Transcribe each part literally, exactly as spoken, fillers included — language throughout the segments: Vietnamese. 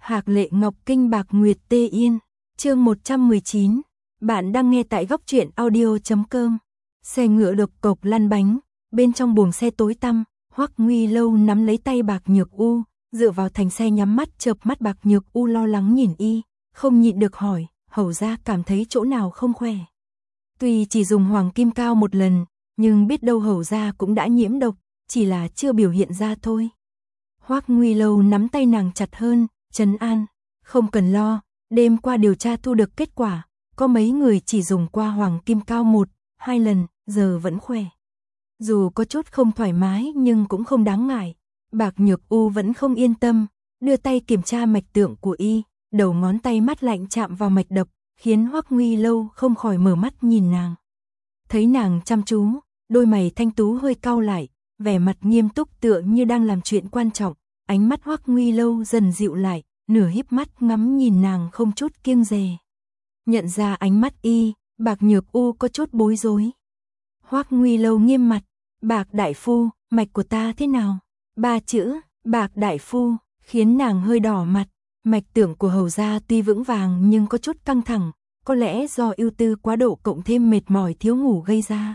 Hạc Lệ Ngọc Kinh Bạc Nguyệt Tê Yên, chương một trăm mười chín. Bạn đang nghe tại góc truyện audio chấm com. Xe ngựa độc cộc lăn bánh, bên trong buồng xe tối tăm, Hoắc Nguy Lâu nắm lấy tay Bạc Nhược U, dựa vào thành xe nhắm mắt chợp mắt. Bạc Nhược U lo lắng nhìn y, không nhịn được hỏi, hầu ra cảm thấy chỗ nào không khỏe. Tuy chỉ dùng hoàng kim cao một lần, nhưng biết đâu hầu ra cũng đã nhiễm độc, chỉ là chưa biểu hiện ra thôi. Hoắc Nguy Lâu nắm tay nàng chặt hơn, trấn an, không cần lo, đêm qua điều tra thu được kết quả, có mấy người chỉ dùng qua hoàng kim cao một, hai lần, giờ vẫn khỏe. Dù có chút không thoải mái nhưng cũng không đáng ngại. Bạc Nhược U vẫn không yên tâm, đưa tay kiểm tra mạch tượng của y, đầu ngón tay mát lạnh chạm vào mạch đập, khiến Hoắc Nguy Lâu không khỏi mở mắt nhìn nàng. Thấy nàng chăm chú, đôi mày thanh tú hơi cau lại, vẻ mặt nghiêm túc tựa như đang làm chuyện quan trọng, ánh mắt Hoắc Nguy Lâu dần dịu lại, nửa híp mắt ngắm nhìn nàng không chút kiêng dè. Nhận ra ánh mắt y, Bạc Nhược U có chút bối rối. Hoắc Nguy Lâu nghiêm mặt, Bạc đại phu, mạch của ta thế nào? Ba chữ, Bạc đại phu, khiến nàng hơi đỏ mặt. Mạch tưởng của hầu gia tuy vững vàng nhưng có chút căng thẳng, có lẽ do ưu tư quá độ cộng thêm mệt mỏi thiếu ngủ gây ra.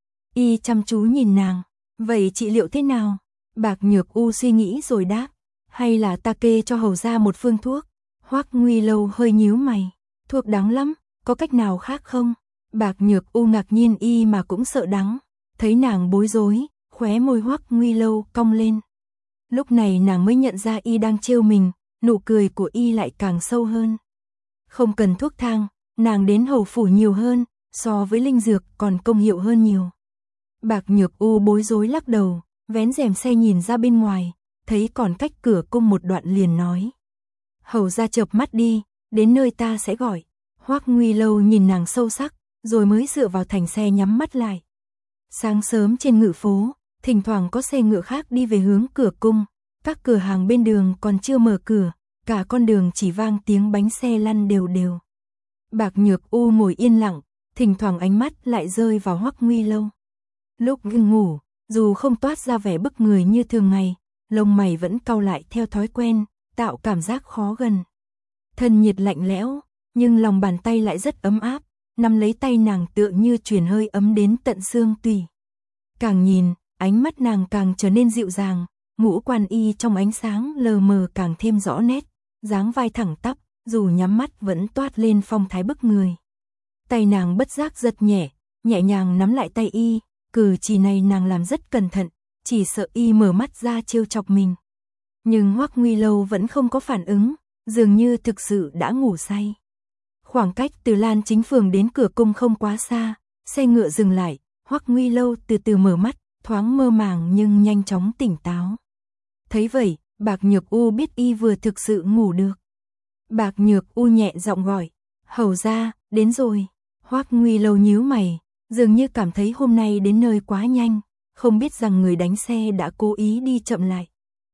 Y chăm chú nhìn nàng, vậy trị liệu thế nào? Bạc Nhược U suy nghĩ rồi đáp, hay là ta kê cho hầu gia một phương thuốc? Hoắc Nguy Lâu hơi nhíu mày, thuốc đắng lắm, có cách nào khác không? Bạc Nhược U ngạc nhiên y mà cũng sợ đắng, thấy nàng bối rối, khóe môi Hoắc Nguy Lâu cong lên. Lúc này nàng mới nhận ra y đang trêu mình, nụ cười của y lại càng sâu hơn. Không cần thuốc thang, nàng đến hầu phủ nhiều hơn, so với linh dược còn công hiệu hơn nhiều. Bạc Nhược U bối rối lắc đầu, vén rèm xe nhìn ra bên ngoài, thấy còn cách cửa cung một đoạn liền nói. Hầu ra chợp mắt đi, đến nơi ta sẽ gọi. Hoắc Nguy Lâu nhìn nàng sâu sắc, rồi mới dựa vào thành xe nhắm mắt lại. Sáng sớm trên ngự phố, thỉnh thoảng có xe ngựa khác đi về hướng cửa cung, các cửa hàng bên đường còn chưa mở cửa, cả con đường chỉ vang tiếng bánh xe lăn đều đều. Bạc Nhược U ngồi yên lặng, thỉnh thoảng ánh mắt lại rơi vào Hoắc Nguy Lâu. Lúc ngủ, dù không toát ra vẻ bức người như thường ngày, lông mày vẫn cau lại theo thói quen, tạo cảm giác khó gần. Thân nhiệt lạnh lẽo, nhưng lòng bàn tay lại rất ấm áp, nắm lấy tay nàng tựa như truyền hơi ấm đến tận xương tủy. Càng nhìn, ánh mắt nàng càng trở nên dịu dàng, ngũ quan y trong ánh sáng lờ mờ càng thêm rõ nét, dáng vai thẳng tắp, dù nhắm mắt vẫn toát lên phong thái bức người. Tay nàng bất giác giật nhẹ, nhẹ nhàng nắm lại tay y, cử chỉ này nàng làm rất cẩn thận, chỉ sợ y mở mắt ra trêu chọc mình. Nhưng Hoắc Nguy Lâu vẫn không có phản ứng, dường như thực sự đã ngủ say. Khoảng cách từ Lan Chính Phường đến cửa cung không quá xa, xe ngựa dừng lại, Hoắc Nguy Lâu từ từ mở mắt, thoáng mơ màng nhưng nhanh chóng tỉnh táo. Thấy vậy, Bạc Nhược U biết y vừa thực sự ngủ được. Bạc Nhược U nhẹ giọng gọi, hầu ra, đến rồi. Hoắc Nguy Lâu nhíu mày, dường như cảm thấy hôm nay đến nơi quá nhanh, không biết rằng người đánh xe đã cố ý đi chậm lại.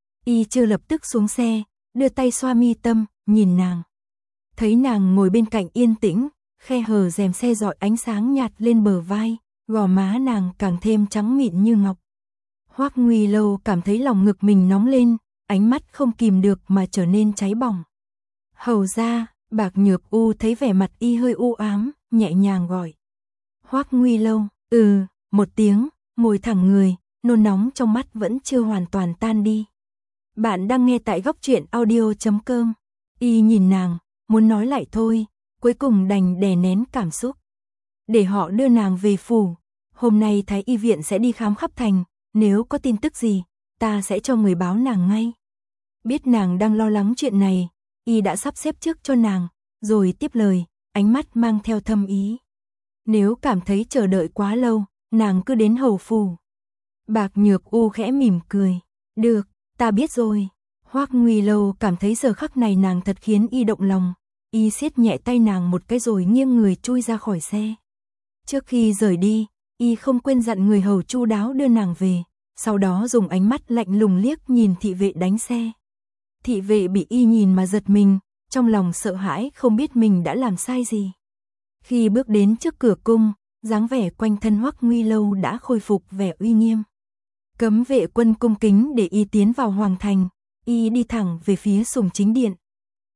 Y chưa lập tức xuống xe, đưa tay xoa mi tâm, nhìn nàng. Thấy nàng ngồi bên cạnh yên tĩnh, khe hở rèm xe rọi ánh sáng nhạt lên bờ vai, gò má nàng càng thêm trắng mịn như ngọc. Hoắc Nguy Lâu cảm thấy lòng ngực mình nóng lên, ánh mắt không kìm được mà trở nên cháy bỏng. Hầu ra, Bạc Nhược U thấy vẻ mặt y hơi u ám, nhẹ nhàng gọi. Hoắc Nguy Lâu, ừ, một tiếng, ngồi thẳng người, nôn nóng trong mắt vẫn chưa hoàn toàn tan đi. Bạn đang nghe tại góc truyện audio chấm com. Y nhìn nàng, muốn nói lại thôi, cuối cùng đành đè nén cảm xúc. Để họ đưa nàng về phủ, hôm nay Thái y viện sẽ đi khám khắp thành, nếu có tin tức gì, ta sẽ cho người báo nàng ngay. Biết nàng đang lo lắng chuyện này, y đã sắp xếp trước cho nàng, rồi tiếp lời, ánh mắt mang theo thâm ý. Nếu cảm thấy chờ đợi quá lâu, nàng cứ đến hầu phủ. Bạc Nhược U khẽ mỉm cười, được, ta biết rồi. Hoắc Nguy Lâu cảm thấy giờ khắc này nàng thật khiến y động lòng, y siết nhẹ tay nàng một cái rồi nghiêng người chui ra khỏi xe. Trước khi rời đi, y không quên dặn người hầu chu đáo đưa nàng về, sau đó dùng ánh mắt lạnh lùng liếc nhìn thị vệ đánh xe. Thị vệ bị y nhìn mà giật mình, trong lòng sợ hãi không biết mình đã làm sai gì. Khi bước đến trước cửa cung, dáng vẻ quanh thân Hoắc Nguy Lâu đã khôi phục vẻ uy nghiêm. Cấm vệ quân cung kính để y tiến vào hoàng thành, y đi thẳng về phía Sùng Chính Điện.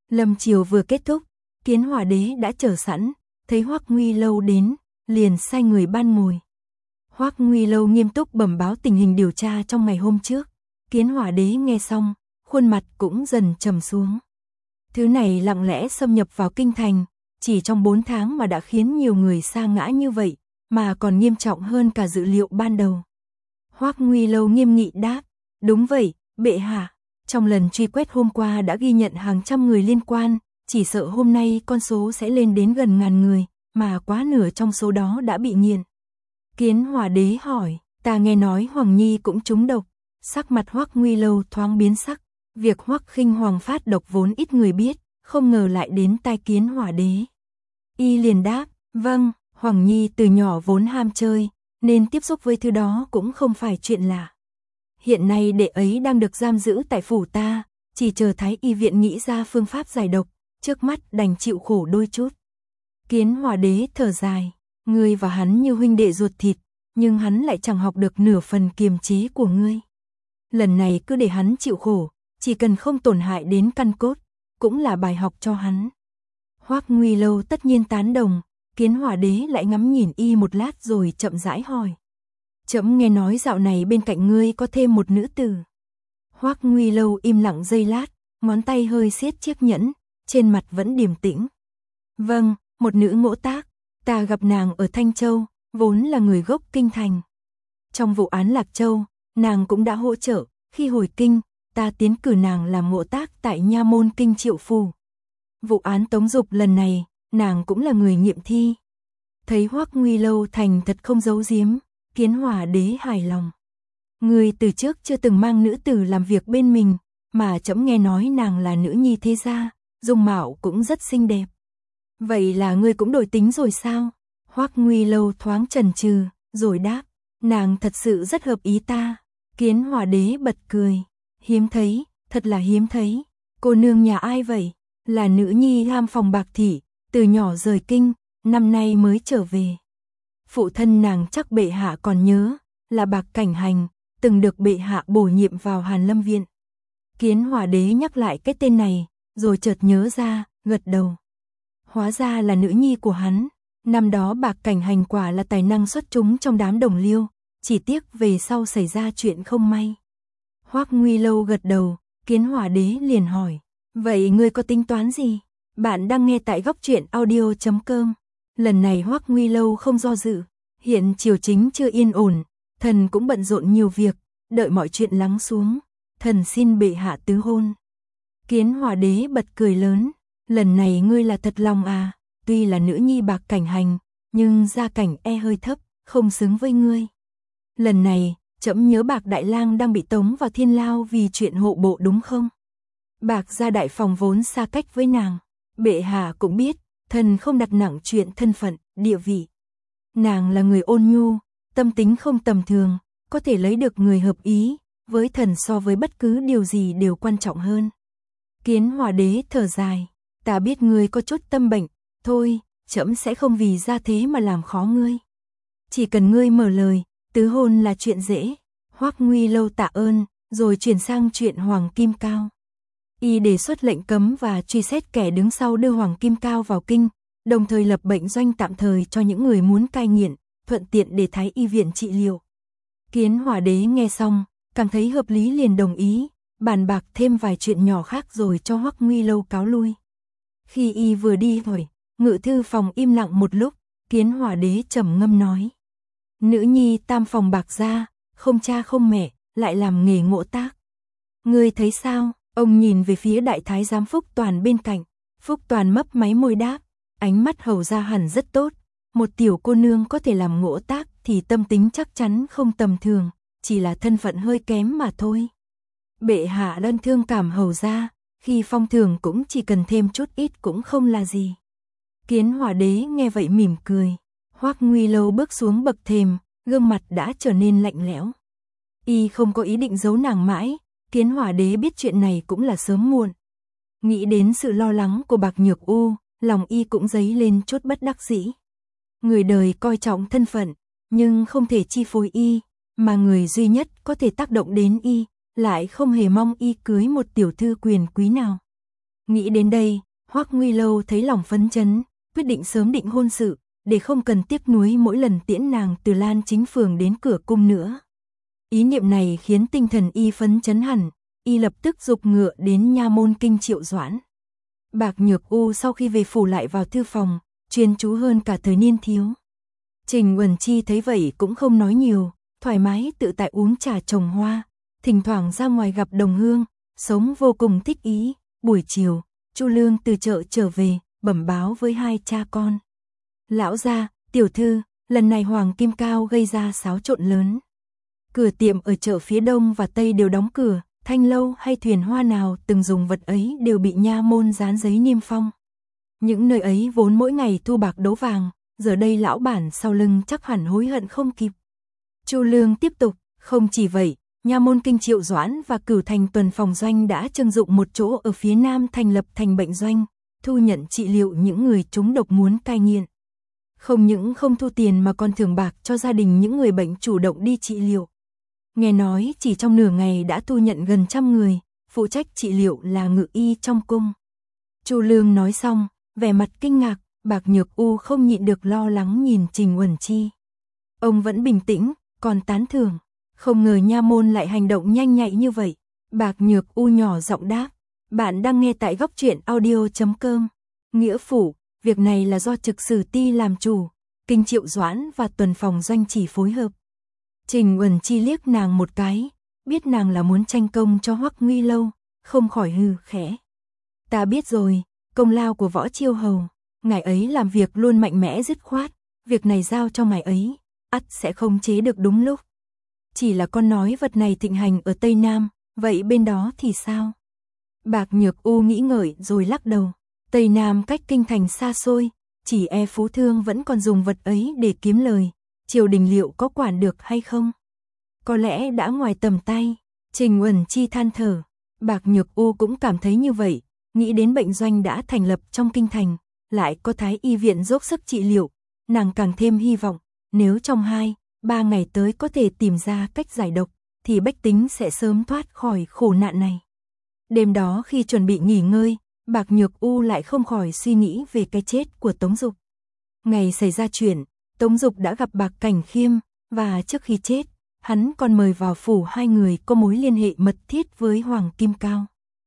Lâm chiều vừa kết thúc, Kiến Hỏa Đế đã chờ sẵn, thấy Hoắc Nguy Lâu đến, liền sai người ban ngồi. Hoắc Nguy Lâu nghiêm túc bẩm báo tình hình điều tra trong ngày hôm trước. Kiến Hỏa Đế nghe xong, khuôn mặt cũng dần trầm xuống. Thứ này lặng lẽ xâm nhập vào kinh thành, chỉ trong bốn tháng mà đã khiến nhiều người sa ngã như vậy, mà còn nghiêm trọng hơn cả dự liệu ban đầu. Hoắc Nguy Lâu nghiêm nghị đáp, đúng vậy, bệ hạ. Trong lần truy quét hôm qua đã ghi nhận hàng trăm người liên quan, chỉ sợ hôm nay con số sẽ lên đến gần ngàn người, mà quá nửa trong số đó đã bị nghiền. Kiến Hỏa Đế hỏi, ta nghe nói Hoàng Nhi cũng trúng độc. Sắc mặt Hoắc Nguy Lâu thoáng biến sắc, việc Hoắc Khinh Hoàng phát độc vốn ít người biết, không ngờ lại đến tai Kiến Hỏa Đế. Y liền đáp, vâng, Hoàng Nhi từ nhỏ vốn ham chơi, nên tiếp xúc với thứ đó cũng không phải chuyện lạ. Hiện nay đệ ấy đang được giam giữ tại phủ ta, chỉ chờ Thái y viện nghĩ ra phương pháp giải độc, trước mắt đành chịu khổ đôi chút. Kiến Hỏa Đế thở dài, ngươi và hắn như huynh đệ ruột thịt, nhưng hắn lại chẳng học được nửa phần kiềm chế của ngươi. Lần này cứ để hắn chịu khổ, chỉ cần không tổn hại đến căn cốt, cũng là bài học cho hắn. Hoắc Nguy Lâu tất nhiên tán đồng, Kiến Hỏa Đế lại ngắm nhìn y một lát rồi chậm rãi hỏi. Trẫm nghe nói dạo này bên cạnh ngươi có thêm một nữ tử. Hoắc Nguy Lâu im lặng giây lát, ngón tay hơi siết chiếc nhẫn, trên mặt vẫn điềm tĩnh. Vâng, một nữ Ngỗ Tác, ta gặp nàng ở Thanh Châu, vốn là người gốc kinh thành. Trong vụ án Lạc Châu, nàng cũng đã hỗ trợ, khi hồi kinh, ta tiến cử nàng làm Ngỗ Tác tại nha môn kinh Triệu Phủ. Vụ án Tống Dục lần này, nàng cũng là người nghiệm thi. Thấy Hoắc Nguy Lâu thành thật không giấu giếm, Kiến Hỏa Đế hài lòng. Người từ trước chưa từng mang nữ tử làm việc bên mình, mà trẫm nghe nói nàng là nữ nhi thế gia, dung mạo cũng rất xinh đẹp. Vậy là ngươi cũng đổi tính rồi sao? Hoắc Nguy Lâu thoáng chần chừ, rồi đáp, nàng thật sự rất hợp ý ta. Kiến Hỏa Đế bật cười, hiếm thấy, thật là hiếm thấy. Cô nương nhà ai vậy? Là nữ nhi ham phòng Bạc thị, từ nhỏ rời kinh, năm nay mới trở về. Phụ thân nàng chắc bệ hạ còn nhớ, là Bạc Cảnh Hành, từng được bệ hạ bổ nhiệm vào Hàn Lâm Viện. Kiến Hỏa Đế nhắc lại cái tên này, rồi chợt nhớ ra, gật đầu. Hóa ra là nữ nhi của hắn, năm đó Bạc Cảnh Hành quả là tài năng xuất chúng trong đám đồng liêu, chỉ tiếc về sau xảy ra chuyện không may. Hoắc Nguy Lâu gật đầu, Kiến Hỏa Đế liền hỏi, vậy ngươi có tính toán gì? Bạn đang nghe tại góc truyện audio chấm com. Lần này Hoắc Nguy Lâu không do dự, hiện triều chính chưa yên ổn, thần cũng bận rộn nhiều việc, đợi mọi chuyện lắng xuống, thần xin bệ hạ tứ hôn. Kiến Hỏa Đế bật cười lớn, lần này ngươi là thật lòng à, tuy là nữ nhi Bạc Cảnh Hành, nhưng gia cảnh e hơi thấp, không xứng với ngươi. Lần này, trẫm nhớ Bạc Đại Lang đang bị tống vào thiên lao vì chuyện hộ bộ đúng không? Bạc gia đại phòng vốn xa cách với nàng, bệ hạ cũng biết, thần không đặt nặng chuyện thân phận, địa vị. Nàng là người ôn nhu, tâm tính không tầm thường, có thể lấy được người hợp ý, với thần so với bất cứ điều gì đều quan trọng hơn. Kiến Hỏa Đế thở dài, ta biết ngươi có chút tâm bệnh, thôi, trẫm sẽ không vì ra thế mà làm khó ngươi. Chỉ cần ngươi mở lời, tứ hôn là chuyện dễ. Hoắc Nguy Lâu tạ ơn, rồi chuyển sang chuyện Hoàng Kim Cao. Y đề xuất lệnh cấm và truy xét kẻ đứng sau đưa Hoàng Kim Cao vào kinh, đồng thời lập bệnh doanh tạm thời cho những người muốn cai nghiện, thuận tiện để Thái y viện trị liệu. Kiến Hỏa Đế nghe xong, cảm thấy hợp lý liền đồng ý, bàn bạc thêm vài chuyện nhỏ khác rồi cho Hoắc Nguy Lâu cáo lui. Khi y vừa đi rồi, ngự thư phòng im lặng một lúc, Kiến Hỏa Đế trầm ngâm nói. Nữ nhi tam phòng Bạc gia, không cha không mẹ, lại làm nghề Ngỗ Tác. Ngươi thấy sao? Ông nhìn về phía đại thái giám Phúc Toàn bên cạnh, Phúc Toàn mấp máy môi đáp, ánh mắt hầu ra hẳn rất tốt, một tiểu cô nương có thể làm Ngỗ Tác thì tâm tính chắc chắn không tầm thường, chỉ là thân phận hơi kém mà thôi. Bệ hạ đơn thương cảm hầu ra, khi phong thường cũng chỉ cần thêm chút ít cũng không là gì. Kiến Hỏa Đế nghe vậy mỉm cười, Hoắc Nguy Lâu bước xuống bậc thềm, gương mặt đã trở nên lạnh lẽo. Y không có ý định giấu nàng mãi, Kiến Hỏa Đế biết chuyện này cũng là sớm muộn. Nghĩ đến sự lo lắng của Bạc Nhược U, lòng y cũng dấy lên chút bất đắc dĩ. Người đời coi trọng thân phận, nhưng không thể chi phối y, mà người duy nhất có thể tác động đến y, lại không hề mong y cưới một tiểu thư quyền quý nào. Nghĩ đến đây, Hoắc Nguy Lâu thấy lòng phấn chấn, quyết định sớm định hôn sự, để không cần tiếc nuối mỗi lần tiễn nàng từ Lan Chính Phường đến cửa cung nữa. Ý niệm này khiến tinh thần y phấn chấn hẳn, y lập tức giục ngựa đến nha môn kinh Triệu Doãn. Bạc Nhược U sau khi về phủ lại vào thư phòng, chuyên chú hơn cả thời niên thiếu. Trình Uẩn Chi thấy vậy cũng không nói nhiều, thoải mái tự tại uống trà trồng hoa, thỉnh thoảng ra ngoài gặp đồng hương, sống vô cùng thích ý. Buổi chiều, Chu Lương từ chợ trở về, bẩm báo với hai cha con. Lão gia, tiểu thư, lần này Hoàng Kim Cao gây ra xáo trộn lớn. Cửa tiệm ở chợ phía đông và tây đều đóng cửa, thanh lâu hay thuyền hoa nào từng dùng vật ấy đều bị nha môn dán giấy niêm phong. Những nơi ấy vốn mỗi ngày thu bạc đấu vàng, giờ đây lão bản sau lưng chắc hẳn hối hận không kịp. Chu Lương tiếp tục, không chỉ vậy, nha môn kinh Triệu Doãn và Cửu Thành tuần phòng doanh đã trưng dụng một chỗ ở phía nam thành lập thành bệnh doanh, thu nhận trị liệu những người trúng độc muốn cai nghiện. Không những không thu tiền mà còn thưởng bạc cho gia đình những người bệnh chủ động đi trị liệu. Nghe nói chỉ trong nửa ngày đã thu nhận gần trăm người, phụ trách trị liệu là ngự y trong cung. Chu Lương nói xong, vẻ mặt kinh ngạc, Bạc Nhược U không nhịn được lo lắng nhìn Trình Uẩn Chi. Ông vẫn bình tĩnh, còn tán thưởng, không ngờ nha môn lại hành động nhanh nhạy như vậy. Bạc Nhược U nhỏ giọng đáp, bạn đang nghe tại góc truyện audio chấm com. Nghĩa phủ, việc này là do trực sử ti làm chủ, kinh Triệu Doãn và tuần phòng doanh chỉ phối hợp. Trình Uẩn Chi liếc nàng một cái, biết nàng là muốn tranh công cho Hoắc Nguy Lâu, không khỏi hừ khẽ. Ta biết rồi, công lao của Võ Chiêu Hầu, ngài ấy làm việc luôn mạnh mẽ dứt khoát, việc này giao cho ngài ấy, ắt sẽ không chế được đúng lúc. Chỉ là con nói vật này thịnh hành ở Tây Nam, vậy bên đó thì sao? Bạc Nhược U nghĩ ngợi rồi lắc đầu, Tây Nam cách kinh thành xa xôi, chỉ e phú thương vẫn còn dùng vật ấy để kiếm lời, triều đình liệu có quản được hay không? Có lẽ đã ngoài tầm tay. Trình Uẩn Chi than thở, Bạc Nhược U cũng cảm thấy như vậy, nghĩ đến bệnh doanh đã thành lập trong kinh thành, lại có Thái y viện dốc sức trị liệu, nàng càng thêm hy vọng, nếu trong hai, ba ngày tới có thể tìm ra cách giải độc, thì bách tính sẽ sớm thoát khỏi khổ nạn này. Đêm đó khi chuẩn bị nghỉ ngơi, Bạc Nhược U lại không khỏi suy nghĩ về cái chết của Tống Dục. Ngày xảy ra chuyện, Tống Dục đã gặp Bạc Cảnh Khiêm, và trước khi chết, hắn còn mời vào phủ hai người có mối liên hệ mật thiết với Hoàng Kim Cao.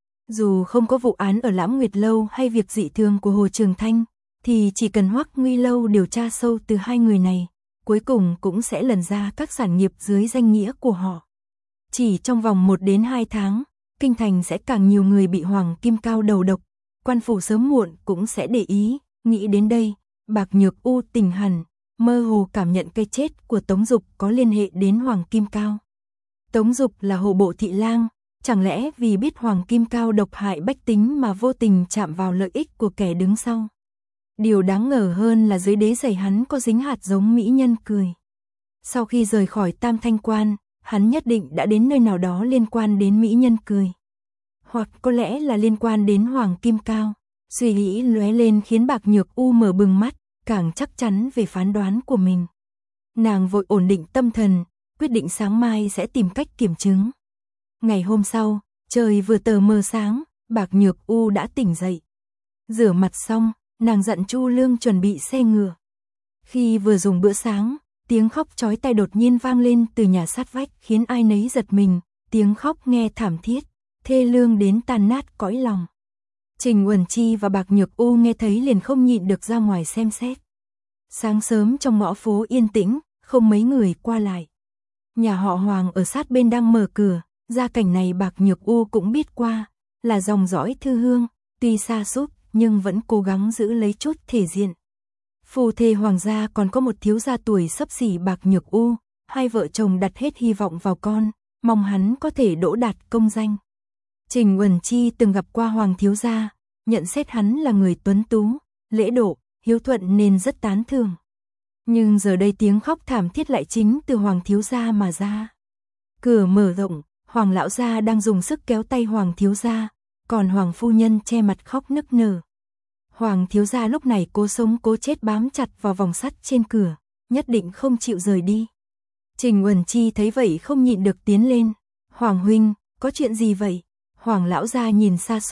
Dù không có vụ án ở Lãm Nguyệt Lâu hay việc dị thường của Hồ Trường Thanh, thì chỉ cần Hoắc Nguy Lâu điều tra sâu từ hai người này, cuối cùng cũng sẽ lần ra các sản nghiệp dưới danh nghĩa của họ. Chỉ trong vòng một đến hai tháng, kinh thành sẽ càng nhiều người bị Hoàng Kim Cao đầu độc, quan phủ sớm muộn cũng sẽ để ý. Nghĩ đến đây, Bạc Nhược U tỉnh hẳn, mơ hồ cảm nhận cái chết của Tống Dục có liên hệ đến Hoàng Kim Cao. Tống Dục là hộ bộ thị lang, chẳng lẽ vì biết Hoàng Kim Cao độc hại bách tính mà vô tình chạm vào lợi ích của kẻ đứng sau? Điều đáng ngờ hơn là dưới đế giày hắn có dính hạt giống mỹ nhân cười. Sau khi rời khỏi Tam Thanh Quan, hắn nhất định đã đến nơi nào đó liên quan đến mỹ nhân cười. Hoặc có lẽ là liên quan đến Hoàng Kim Cao. Suy nghĩ lóe lên khiến Bạc Nhược U mở bừng mắt, càng chắc chắn về phán đoán của mình. Nàng vội ổn định tâm thần, quyết định sáng mai sẽ tìm cách kiểm chứng. Ngày hôm sau, trời vừa tờ mờ sáng, Bạc Nhược U đã tỉnh dậy. Rửa mặt xong, nàng dặn Chu Lương chuẩn bị xe ngựa. Khi vừa dùng bữa sáng, tiếng khóc chói tai đột nhiên vang lên từ nhà sát vách khiến ai nấy giật mình, tiếng khóc nghe thảm thiết, thê lương đến tan nát cõi lòng. Trình Uẩn Chi và Bạc Nhược U nghe thấy liền không nhịn được ra ngoài xem xét. Sáng sớm trong ngõ phố yên tĩnh, không mấy người qua lại. Nhà họ Hoàng ở sát bên đang mở cửa, gia cảnh này Bạc Nhược U cũng biết qua, là dòng dõi Thư Hương, tuy xa sút nhưng vẫn cố gắng giữ lấy chút thể diện. Phù thê Hoàng gia còn có một thiếu gia tuổi xấp xỉ Bạc Nhược U, hai vợ chồng đặt hết hy vọng vào con, mong hắn có thể đỗ đạt công danh. Trình Uẩn Chi từng gặp qua Hoàng thiếu gia, nhận xét hắn là người tuấn tú, lễ độ, hiếu thuận nên rất tán thưởng. Nhưng giờ đây tiếng khóc thảm thiết lại chính từ Hoàng thiếu gia mà ra. Cửa mở rộng, Hoàng lão gia đang dùng sức kéo tay Hoàng thiếu gia, còn Hoàng phu nhân che mặt khóc nức nở. Hoàng thiếu gia lúc này cố sống cố chết bám chặt vào vòng sắt trên cửa, nhất định không chịu rời đi. Trình Uẩn Chi thấy vậy không nhịn được tiến lên. Hoàng huynh, có chuyện gì vậy? Hoàng lão gia nhìn xa sút,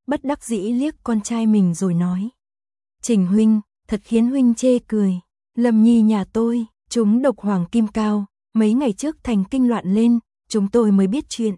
bất đắc dĩ liếc con trai mình rồi nói. Trình huynh, thật khiến huynh chê cười. Lâm Nhi nhà tôi, chúng độc hoàng kim cao, mấy ngày trước thành kinh loạn lên, chúng tôi mới biết chuyện.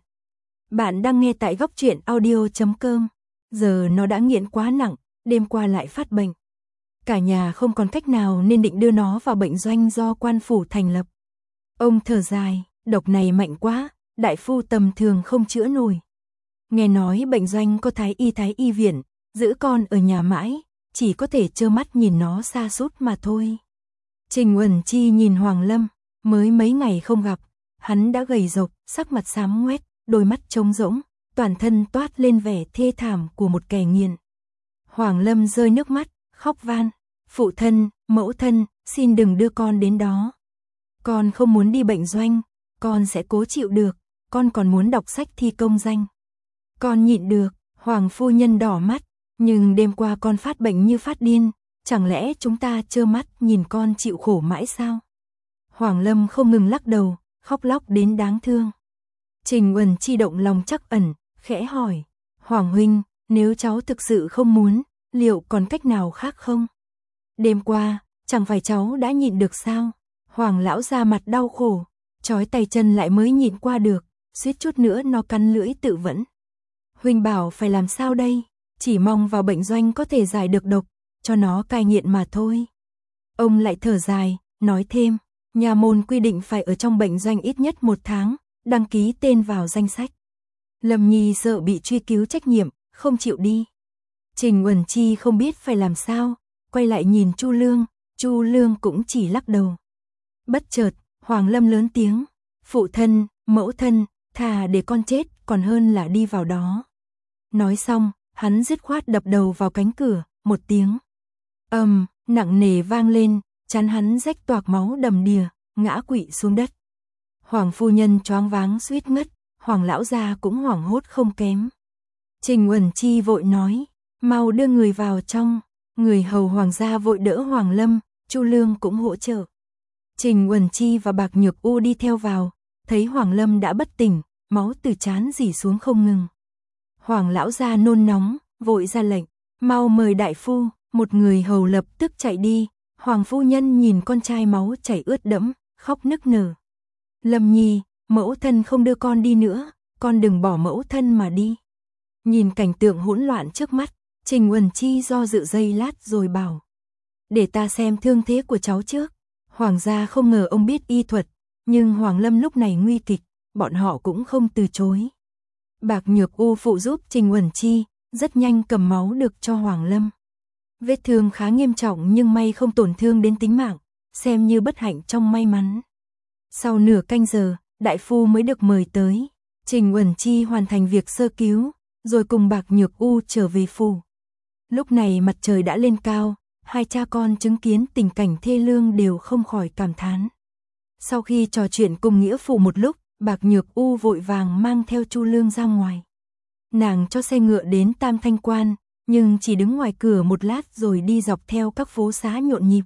Bạn đang nghe tại góc truyện audio chấm com. Giờ nó đã nghiện quá nặng, đêm qua lại phát bệnh. Cả nhà không còn cách nào nên định đưa nó vào bệnh doanh do quan phủ thành lập. Ông thở dài, độc này mạnh quá, đại phu tầm thường không chữa nổi. Nghe nói bệnh doanh có thái y thái y viện, giữ con ở nhà mãi, chỉ có thể trơ mắt nhìn nó sa sút mà thôi. Trình Uẩn Chi nhìn Hoàng Lâm, mới mấy ngày không gặp, hắn đã gầy rộc, sắc mặt xám ngoét, đôi mắt trống rỗng, toàn thân toát lên vẻ thê thảm của một kẻ nghiện. Hoàng Lâm rơi nước mắt, khóc van, phụ thân, mẫu thân, xin đừng đưa con đến đó. Con không muốn đi bệnh doanh, con sẽ cố chịu được, con còn muốn đọc sách thi công danh. Con nhịn được, Hoàng phu nhân đỏ mắt, nhưng đêm qua con phát bệnh như phát điên, chẳng lẽ chúng ta trơ mắt nhìn con chịu khổ mãi sao? Hoàng Lâm không ngừng lắc đầu, khóc lóc đến đáng thương. Trình Uẩn Chi động lòng trắc ẩn, khẽ hỏi, Hoàng huynh, nếu cháu thực sự không muốn, liệu còn cách nào khác không? Đêm qua, chẳng phải cháu đã nhịn được sao? Hoàng lão ra mặt đau khổ, trói tay chân lại mới nhịn qua được, suýt chút nữa nó cắn lưỡi tự vẫn. Huynh bảo phải làm sao đây? Chỉ mong vào bệnh doanh có thể giải được độc, cho nó cai nghiện mà thôi. Ông lại thở dài, nói thêm, nhà môn quy định phải ở trong bệnh doanh ít nhất một tháng, đăng ký tên vào danh sách. Lâm Nhi sợ bị truy cứu trách nhiệm, không chịu đi. Trình Uẩn Chi không biết phải làm sao, quay lại nhìn Chu Lương, Chu Lương cũng chỉ lắc đầu. Bất chợt, Hoàng Lâm lớn tiếng, phụ thân, mẫu thân, thà để con chết còn hơn là đi vào đó. Nói xong, hắn dứt khoát đập đầu vào cánh cửa, một tiếng ầm um, nặng nề vang lên, chán hắn rách toạc máu đầm đìa, ngã quỵ xuống đất. Hoàng phu nhân choáng váng suýt ngất, Hoàng lão gia cũng hoảng hốt không kém. Trình Uẩn Chi vội nói, mau đưa người vào trong. Người hầu Hoàng gia vội đỡ Hoàng Lâm, Chu Lương cũng hỗ trợ. Trình Uẩn Chi và Bạc Nhược U đi theo vào, thấy Hoàng Lâm đã bất tỉnh, máu từ trán rỉ xuống không ngừng. Hoàng lão gia nôn nóng, vội ra lệnh, mau mời đại phu. Một người hầu lập tức chạy đi, Hoàng phu nhân nhìn con trai máu chảy ướt đẫm, khóc nức nở. Lâm Nhi, mẫu thân không đưa con đi nữa, con đừng bỏ mẫu thân mà đi. Nhìn cảnh tượng hỗn loạn trước mắt, Trình Uẩn Chi do dự giây lát rồi bảo, để ta xem thương thế của cháu trước. Hoàng gia không ngờ ông biết y thuật, nhưng Hoàng Lâm lúc này nguy kịch, bọn họ cũng không từ chối. Bạc Nhược U phụ giúp Trình Uẩn Chi, rất nhanh cầm máu được cho Hoàng Lâm. Vết thương khá nghiêm trọng nhưng may không tổn thương đến tính mạng, xem như bất hạnh trong may mắn. Sau nửa canh giờ, đại phu mới được mời tới. Trình Uẩn Chi hoàn thành việc sơ cứu, rồi cùng Bạc Nhược U trở về phủ. Lúc này mặt trời đã lên cao, hai cha con chứng kiến tình cảnh thê lương đều không khỏi cảm thán. Sau khi trò chuyện cùng nghĩa phụ một lúc, Bạc Nhược U vội vàng mang theo Chu Lương ra ngoài. Nàng cho xe ngựa đến Tam Thanh Quan, nhưng chỉ đứng ngoài cửa một lát rồi đi dọc theo các phố xá nhộn nhịp.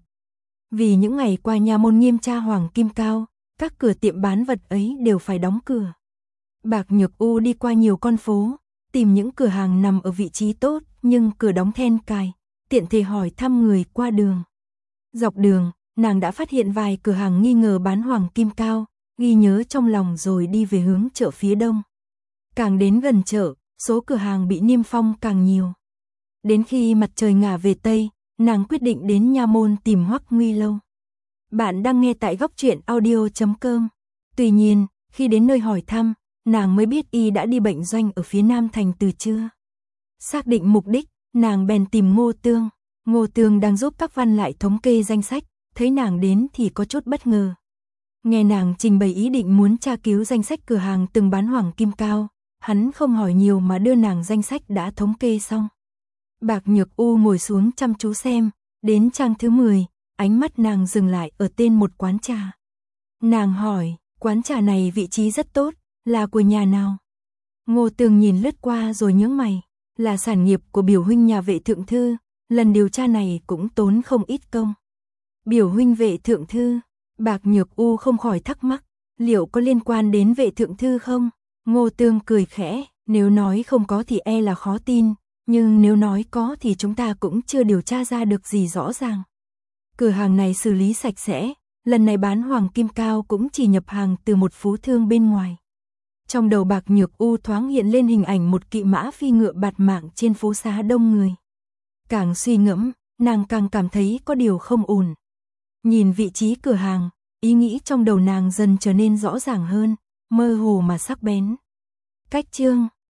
Vì những ngày qua nhà môn nghiêm tra hoàng kim cao, các cửa tiệm bán vật ấy đều phải đóng cửa. Bạc Nhược U đi qua nhiều con phố, tìm những cửa hàng nằm ở vị trí tốt nhưng cửa đóng then cài, tiện thể hỏi thăm người qua đường. Dọc đường, nàng đã phát hiện vài cửa hàng nghi ngờ bán hoàng kim cao, ghi nhớ trong lòng rồi đi về hướng chợ phía đông. Càng đến gần chợ, số cửa hàng bị niêm phong càng nhiều. Đến khi mặt trời ngả về Tây, nàng quyết định đến nha môn tìm Hoắc Nguy Lâu. Bạn đang nghe tại góc truyện audio chấm com. Tuy nhiên, khi đến nơi hỏi thăm, nàng mới biết y đã đi bệnh doanh ở phía Nam thành từ trưa. Xác định mục đích, nàng bèn tìm Ngô Tương. Ngô Tương đang giúp các văn lại thống kê danh sách, thấy nàng đến thì có chút bất ngờ. Nghe nàng trình bày ý định muốn tra cứu danh sách cửa hàng từng bán hoàng kim cao, hắn không hỏi nhiều mà đưa nàng danh sách đã thống kê xong. Bạc Nhược U ngồi xuống chăm chú xem, đến trang thứ mười, ánh mắt nàng dừng lại ở tên một quán trà. Nàng hỏi, quán trà này vị trí rất tốt, là của nhà nào? Ngô Tương nhìn lướt qua rồi nhướng mày, là sản nghiệp của biểu huynh nhà Vệ thượng thư, lần điều tra này cũng tốn không ít công. Biểu huynh Vệ thượng thư, Bạc Nhược U không khỏi thắc mắc, liệu có liên quan đến Vệ thượng thư không? Ngô Tương cười khẽ, nếu nói không có thì e là khó tin, Nhưng nếu nói có thì chúng ta cũng chưa điều tra ra được gì rõ ràng. Cửa hàng này xử lý sạch sẽ, lần này bán hoàng kim cao cũng chỉ nhập hàng từ một phú thương bên ngoài. Trong đầu Bạc Nhược U thoáng hiện lên hình ảnh một kỵ mã phi ngựa bạt mạng trên phố xá đông người. Càng suy ngẫm, nàng càng cảm thấy có điều không ổn. Nhìn vị trí cửa hàng, ý nghĩ trong đầu nàng dần trở nên rõ ràng hơn, mơ hồ mà sắc bén. Cách chương